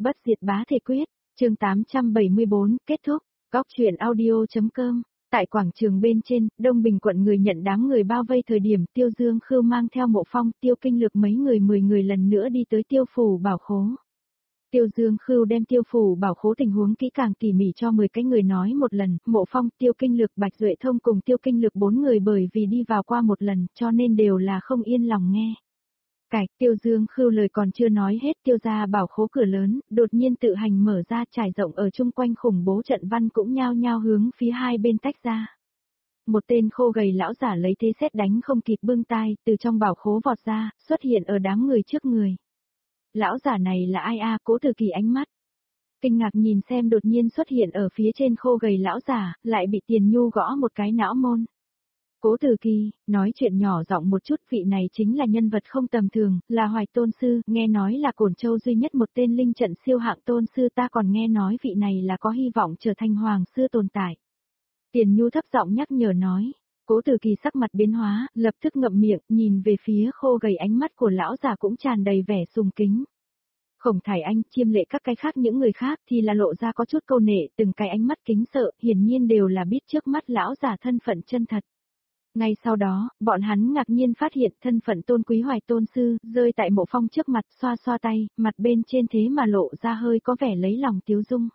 Bất diệt bá thể quyết, chương 874, kết thúc. Góc truyện audio.com. Tại quảng trường bên trên, Đông Bình quận người nhận đám người bao vây thời điểm Tiêu Dương Khưu mang theo Mộ Phong, Tiêu Kinh Lược mấy người 10 người lần nữa đi tới Tiêu phủ bảo khố. Tiêu Dương Khưu đem Tiêu phủ bảo khố tình huống kỹ càng tỉ mỉ cho 10 cái người nói một lần, Mộ Phong, Tiêu Kinh Lược, Bạch Duệ Thông cùng Tiêu Kinh Lược 4 người bởi vì đi vào qua một lần, cho nên đều là không yên lòng nghe. Tiêu Dương Khưu lời còn chưa nói hết, Tiêu gia bảo khố cửa lớn, đột nhiên tự hành mở ra trải rộng ở chung quanh khủng bố trận văn cũng nhao nhao hướng phía hai bên tách ra. Một tên khô gầy lão giả lấy thế sét đánh không kịp bưng tai, từ trong bảo khố vọt ra, xuất hiện ở đám người trước người. Lão giả này là ai a? Cố Từ Kỳ ánh mắt kinh ngạc nhìn xem đột nhiên xuất hiện ở phía trên khô gầy lão giả, lại bị Tiền Nhu gõ một cái não môn. Cố Từ Kỳ, nói chuyện nhỏ giọng một chút, vị này chính là nhân vật không tầm thường, là Hoài Tôn Sư, nghe nói là Cổn Châu duy nhất một tên linh trận siêu hạng Tôn Sư, ta còn nghe nói vị này là có hy vọng trở thành Hoàng Sư tồn tại. Tiền Nhu thấp giọng nhắc nhở nói. Cố Từ Kỳ sắc mặt biến hóa, lập tức ngậm miệng, nhìn về phía khô gầy, ánh mắt của lão già cũng tràn đầy vẻ sùng kính. Khổng Thải Anh, Chiêm Lệ các cái khác những người khác thì là lộ ra có chút câu nệ, từng cái ánh mắt kính sợ, hiển nhiên đều là biết trước mắt lão già thân phận chân thật. Ngay sau đó, bọn hắn ngạc nhiên phát hiện thân phận tôn quý Hoài Tôn Sư, rơi tại Mộ Phong trước mặt, xoa xoa tay, mặt bên trên thế mà lộ ra hơi có vẻ lấy lòng tiếu dung.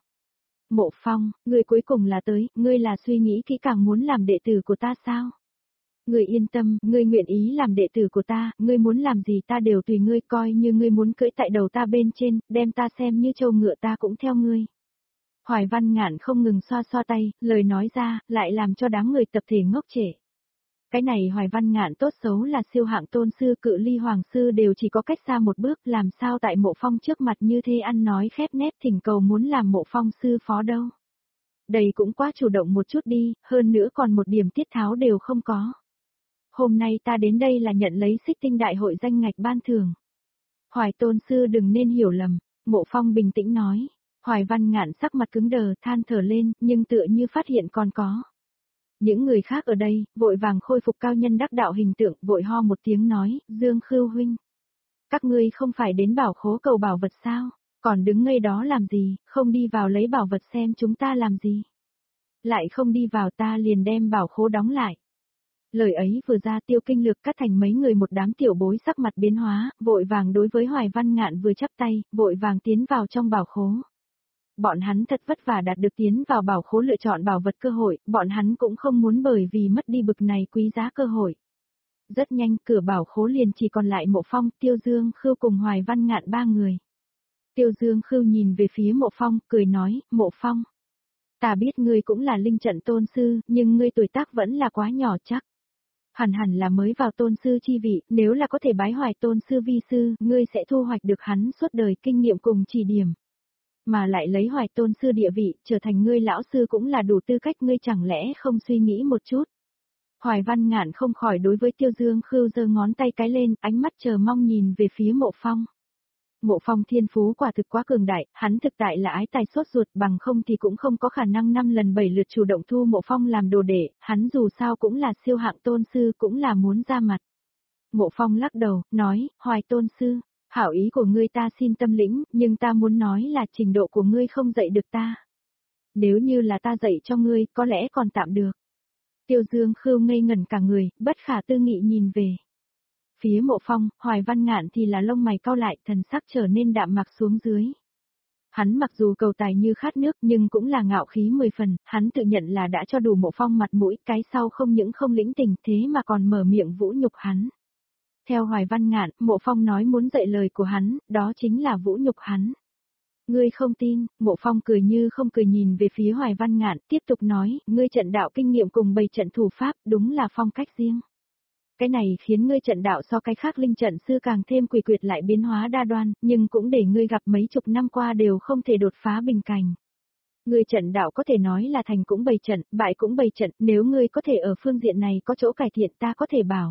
Mộ Phong, ngươi cuối cùng là tới, ngươi là suy nghĩ kỹ càng muốn làm đệ tử của ta sao? Ngươi yên tâm, ngươi nguyện ý làm đệ tử của ta, ngươi muốn làm gì ta đều tùy ngươi, coi như ngươi muốn cưỡi tại đầu ta bên trên, đem ta xem như trâu ngựa ta cũng theo ngươi. Hoài Văn Ngạn không ngừng xoa xoa tay, lời nói ra, lại làm cho đám người tập thể ngốc trệ. Cái này Hoài Văn Ngạn tốt xấu là siêu hạng Tôn Sư, cự ly Hoàng Sư đều chỉ có cách xa một bước, làm sao tại Mộ Phong trước mặt như thế ăn nói khép nép thỉnh cầu muốn làm Mộ Phong sư phó đâu. Đây cũng quá chủ động một chút đi, hơn nữa còn một điểm tiết tháo đều không có. Hôm nay ta đến đây là nhận lấy Xích Tinh đại hội danh ngạch ban thưởng. Hoài Tôn Sư đừng nên hiểu lầm, Mộ Phong bình tĩnh nói. Hoài Văn Ngạn sắc mặt cứng đờ, than thở lên, nhưng tựa như phát hiện còn có. Những người khác ở đây, vội vàng khôi phục cao nhân đắc đạo hình tượng, vội ho một tiếng nói, Dương Khưu huynh. Các ngươi không phải đến bảo khố cầu bảo vật sao, còn đứng ngây đó làm gì, không đi vào lấy bảo vật xem chúng ta làm gì. Lại không đi vào ta liền đem bảo khố đóng lại. Lời ấy vừa ra, Tiêu Kinh Lược cắt thành mấy người một đám tiểu bối sắc mặt biến hóa, vội vàng đối với Hoài Văn Ngạn vừa chắp tay, vội vàng tiến vào trong bảo khố. Bọn hắn thật vất vả đạt được tiến vào bảo khố lựa chọn bảo vật cơ hội, bọn hắn cũng không muốn bởi vì mất đi bực này quý giá cơ hội. Rất nhanh, cửa bảo khố liền chỉ còn lại Mộ Phong, Tiêu Dương Khưu cùng Hoài Văn Ngạn ba người. Tiêu Dương Khưu nhìn về phía Mộ Phong, cười nói, Mộ Phong. Ta biết ngươi cũng là linh trận Tôn Sư, nhưng ngươi tuổi tác vẫn là quá nhỏ chắc. Hẳn hẳn là mới vào Tôn Sư chi vị, nếu là có thể bái Hoài Tôn Sư vi sư, ngươi sẽ thu hoạch được hắn suốt đời kinh nghiệm cùng chỉ điểm. Mà lại lấy Hoài Tôn Sư địa vị, trở thành ngươi lão sư cũng là đủ tư cách, ngươi chẳng lẽ không suy nghĩ một chút. Hoài Văn Ngạn không khỏi đối với Tiêu Dương Khưu giơ ngón tay cái lên, ánh mắt chờ mong nhìn về phía Mộ Phong. Mộ Phong thiên phú quả thực quá cường đại, hắn thực tại là ái tài sốt ruột, bằng không thì cũng không có khả năng 5 lần 7 lượt chủ động thu Mộ Phong làm đồ đệ, hắn dù sao cũng là siêu hạng Tôn Sư, cũng là muốn ra mặt. Mộ Phong lắc đầu, nói, Hoài Tôn Sư. Hảo ý của ngươi ta xin tâm lĩnh, nhưng ta muốn nói là trình độ của ngươi không dạy được ta. Nếu như là ta dạy cho ngươi, có lẽ còn tạm được. Tiêu Dương Khưu ngây ngẩn cả người, bất khả tư nghị nhìn về. Phía Mộ Phong, Hoài Văn Ngạn thì là lông mày cau lại, thần sắc trở nên đạm mạc xuống dưới. Hắn mặc dù cầu tài như khát nước nhưng cũng là ngạo khí 10 phần, hắn tự nhận là đã cho đủ Mộ Phong mặt mũi, cái sau không những không lĩnh tình thế mà còn mở miệng vũ nhục hắn. Theo Hoài Văn Ngạn, Mộ Phong nói muốn dạy lời của hắn, đó chính là vũ nhục hắn. Ngươi không tin, Mộ Phong cười như không cười nhìn về phía Hoài Văn Ngạn, tiếp tục nói, ngươi trận đạo kinh nghiệm cùng bày trận thủ pháp, đúng là phong cách riêng. Cái này khiến ngươi trận đạo so cái khác linh trận sư càng thêm quỷ quyệt lại biến hóa đa đoan, nhưng cũng để ngươi gặp mấy chục năm qua đều không thể đột phá bình cảnh. Ngươi trận đạo có thể nói là thành cũng bày trận, bại cũng bày trận, nếu ngươi có thể ở phương diện này có chỗ cải thiện ta có thể bảo.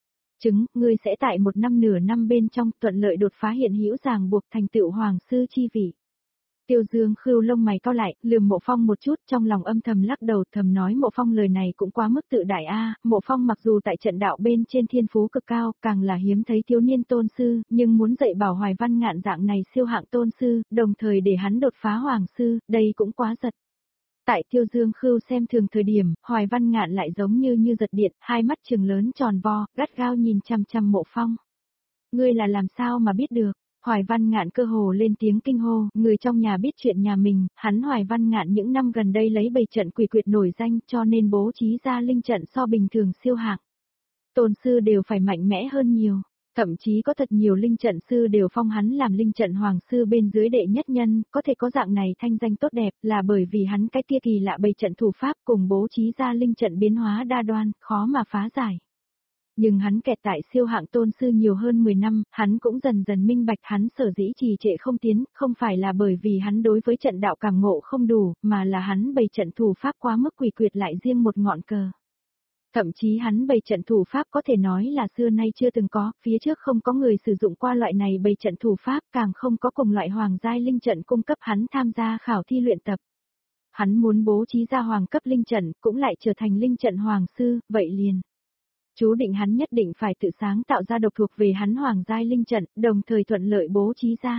Ngươi sẽ tại một năm nửa năm bên trong thuận lợi đột phá hiện hữu ràng buộc thành tựu Hoàng Sư chi vị. Tiêu Dương Khưu lông mày cau lại, lườm Mộ Phong một chút, trong lòng âm thầm lắc đầu, thầm nói Mộ Phong lời này cũng quá mức tự đại a. Mộ Phong mặc dù tại trận đạo bên trên thiên phú cực cao, càng là hiếm thấy thiếu niên tôn sư, nhưng muốn dạy bảo Hoài Văn Ngạn dạng này siêu hạng tôn sư, đồng thời để hắn đột phá hoàng sư, đây cũng quá giật. Tại Tiêu Dương Khưu xem thường thời điểm, Hoài Văn Ngạn lại giống như giật điện, hai mắt trừng lớn tròn vo, gắt gao nhìn chằm chằm Mộ Phong. Ngươi là làm sao mà biết được? Hoài Văn Ngạn cơ hồ lên tiếng kinh hô, người trong nhà biết chuyện nhà mình, hắn Hoài Văn Ngạn những năm gần đây lấy bày trận quỷ quyệt nổi danh cho nên bố trí ra linh trận so bình thường siêu hạng. Tôn sư đều phải mạnh mẽ hơn nhiều, thậm chí có thật nhiều linh trận sư đều phong hắn làm linh trận hoàng sư bên dưới đệ nhất nhân, có thể có dạng này thanh danh tốt đẹp là bởi vì hắn cái kia kỳ lạ bày trận thủ pháp cùng bố trí ra linh trận biến hóa đa đoan, khó mà phá giải. Nhưng hắn kẹt tại siêu hạng tôn sư nhiều hơn 10 năm, hắn cũng dần dần minh bạch hắn sở dĩ trì trệ không tiến, không phải là bởi vì hắn đối với trận đạo cảm ngộ không đủ, mà là hắn bày trận thủ pháp quá mức quỷ quyệt lại riêng một ngọn cờ. Thậm chí hắn bày trận thủ pháp có thể nói là xưa nay chưa từng có, phía trước không có người sử dụng qua loại này bày trận thủ pháp, càng không có cùng loại hoàng giai linh trận cung cấp hắn tham gia khảo thi luyện tập. Hắn muốn bố trí ra hoàng cấp linh trận, cũng lại trở thành linh trận hoàng sư, vậy liền. Chú định hắn nhất định phải tự sáng tạo ra độc thuộc về hắn hoàng giai linh trận, đồng thời thuận lợi bố trí ra.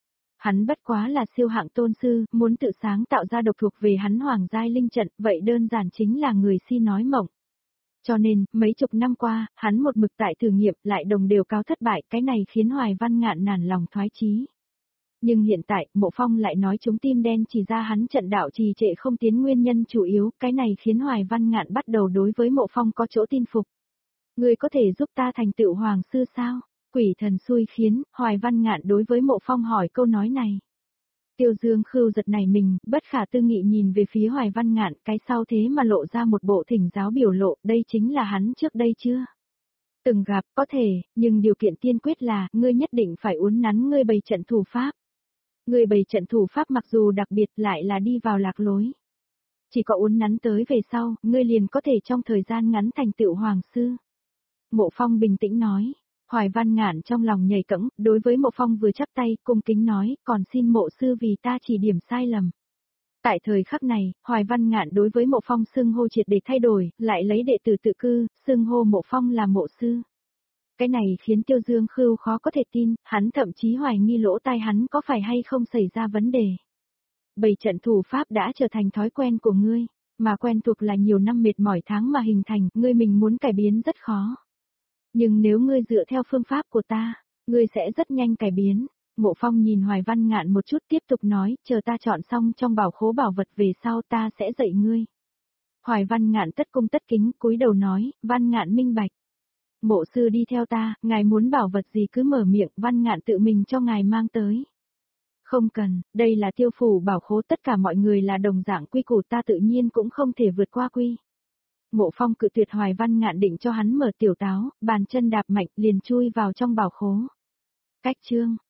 Hắn bất quá là siêu hạng tôn sư, muốn tự sáng tạo ra độc thuộc về hắn hoàng giai linh trận, vậy đơn giản chính là người si nói mộng. Cho nên, mấy chục năm qua, hắn một mực tại thử nghiệm lại đồng đều cao thất bại, cái này khiến Hoài Văn Ngạn nản lòng thoái chí. Nhưng hiện tại, Mộ Phong lại nói chúng tim đen chỉ ra hắn trận đạo trì trệ không tiến nguyên nhân chủ yếu, cái này khiến Hoài Văn Ngạn bắt đầu đối với Mộ Phong có chỗ tin phục. Ngươi có thể giúp ta thành tựu hoàng sư sao? Quỷ thần xui khiến, Hoài Văn Ngạn đối với Mộ Phong hỏi câu nói này. Tiêu Dương Khưu giật này mình, bất khả tư nghị nhìn về phía Hoài Văn Ngạn, cái sau thế mà lộ ra một bộ thỉnh giáo biểu lộ, đây chính là hắn trước đây chưa? Từng gặp, có thể, nhưng điều kiện tiên quyết là, ngươi nhất định phải uốn nắn ngươi bày trận thủ pháp. Ngươi bày trận thủ pháp mặc dù đặc biệt lại là đi vào lạc lối. Chỉ có uốn nắn tới về sau, ngươi liền có thể trong thời gian ngắn thành tựu hoàng sư. Mộ Phong bình tĩnh nói. Hoài Văn Ngạn trong lòng nhảy cẫng, đối với Mộ Phong vừa chắp tay, cung kính nói, còn xin mộ sư vì ta chỉ điểm sai lầm. Tại thời khắc này, Hoài Văn Ngạn đối với Mộ Phong xưng hô triệt để thay đổi, lại lấy đệ tử tự cư, xưng hô Mộ Phong là mộ sư. Cái này khiến Tiêu Dương Khưu khó có thể tin, hắn thậm chí hoài nghi lỗ tai hắn có phải hay không xảy ra vấn đề. Bày trận thủ pháp đã trở thành thói quen của ngươi, mà quen thuộc là nhiều năm mệt mỏi tháng mà hình thành, ngươi mình muốn cải biến rất khó. Nhưng nếu ngươi dựa theo phương pháp của ta, ngươi sẽ rất nhanh cải biến. Mộ Phong nhìn Hoài Văn Ngạn một chút tiếp tục nói, chờ ta chọn xong trong bảo khố bảo vật về sau ta sẽ dạy ngươi. Hoài Văn Ngạn tất cung tất kính cúi đầu nói, Văn Ngạn minh bạch. Mộ sư đi theo ta, ngài muốn bảo vật gì cứ mở miệng, Văn Ngạn tự mình cho ngài mang tới. Không cần, đây là Tiêu phủ bảo khố, tất cả mọi người là đồng dạng quy củ, ta tự nhiên cũng không thể vượt qua quy. Mộ Phong cự tuyệt. Hoài Văn Ngạn định cho hắn mở tiểu táo, bàn chân đạp mạnh liền chui vào trong bảo khố. Cách chương